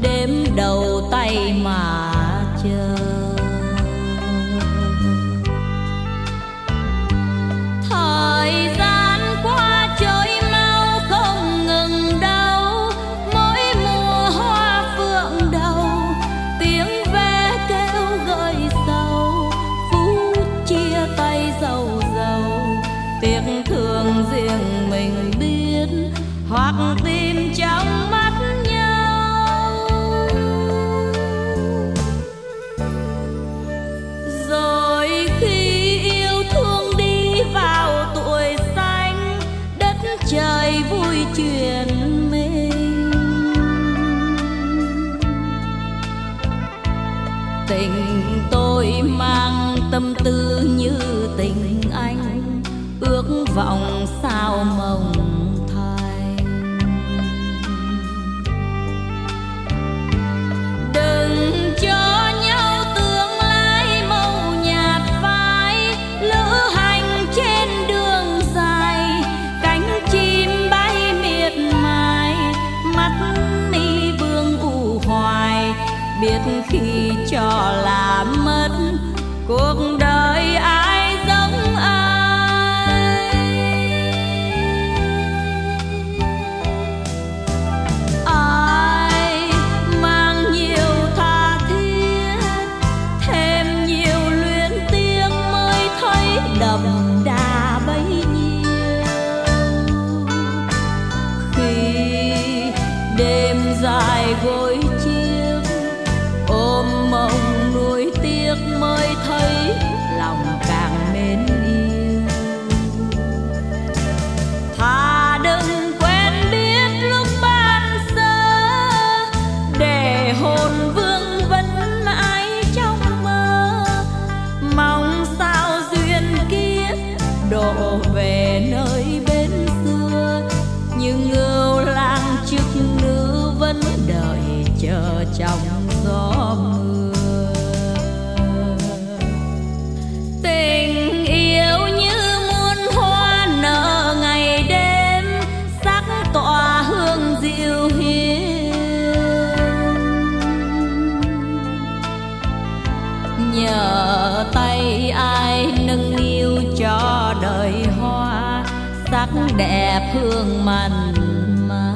đếm đầu tay mà chờ. Thời gian qua trôi mau không ngừng đâu, mỗi mùa hoa phượng đầu tiếng ve kêu gợi sầu, phút chia tay dầu dầu tiếc thương riêng mình biết, hoặc tim trong mắt nhau. Rồi khi yêu thương đi vào tuổi xanh, đất trời vui chuyện mình. Tình tôi mang tâm tư như tình anh, ước vọng sao mộng thành. Đừng cho nhau tương lai màu nhạt phai, lữ hành trên đường dài, cánh chim bay miệt mài, mắt mi vương u hoài, biết khi cho là mất cuộc đời ai giống ai. Ai mang nhiều tha thiết, thêm nhiều luyến tiếc mới thấy đậm đà bấy nhiêu. Khi đêm dài gối chiếc ôm mộng nuối tiếc mới thấy lòng càng mến yêu. Thà đừng quen biết lúc ban sơ, để hồn vương vấn mãi trong mơ. Mong sao duyên kiếp độ về nơi bên xưa, nhưng ngưu lang chức nữ vẫn đợi chờ trong gió mưa. Tình yêu như muôn hoa nở ngày đêm, sắc tỏa hương dịu hiền. Nhờ tay ai nâng niu cho đời hoa, sắc đẹp hương mặn mà.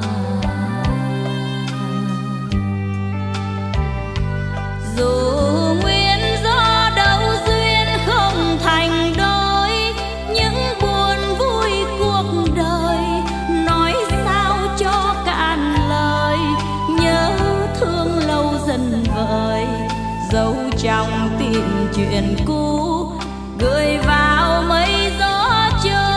Dù nguyên do đâu duyên không thành đôi, những buồn vui cuộc đời nói sao cho cạn lời. Nhớ thương lâu dần vơi, dấu trong tim chuyện cũ gửi vào mây gió trôi.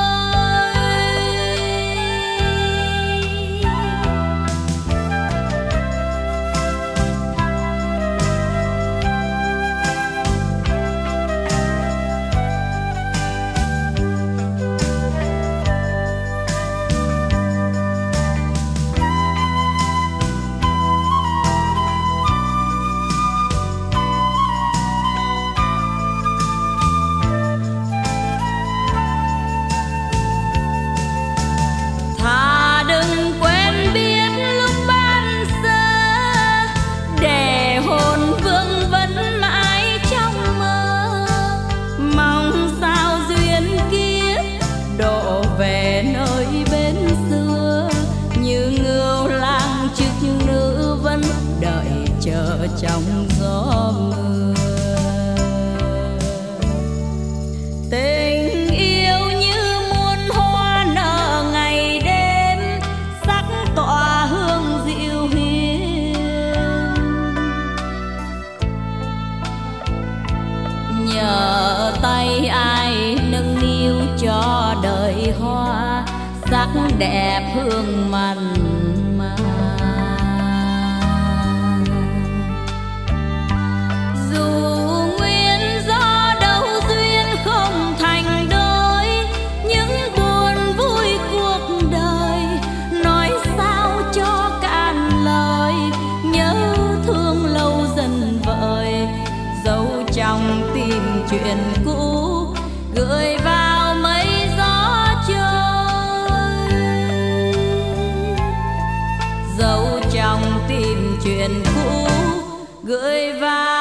Thà đừng quen biết lúc ban sơ, để hồn vương vấn mãi trong mơ. Mong sao duyên kiếp độ về nơi bên xưa, như ngưu lang chức nữ vẫn đợi chờ trong gió mưa. Tình yêu như muôn hoa nở ngày đêm, sắc tỏa hương dịu hiền. Nhờ tay ai nâng niu cho đời hoa, sắc đẹp hương mặn mà. Dù nguyên do đâu duyên không thành đôi, những buồn vui cuộc đời nói sao cho cạn lời. Nhớ thương lâu dần vơi, dấu trong tim chuyện cũ gửi vào mây gió trôi. Dấu trong tim chuyện cũ gửi vào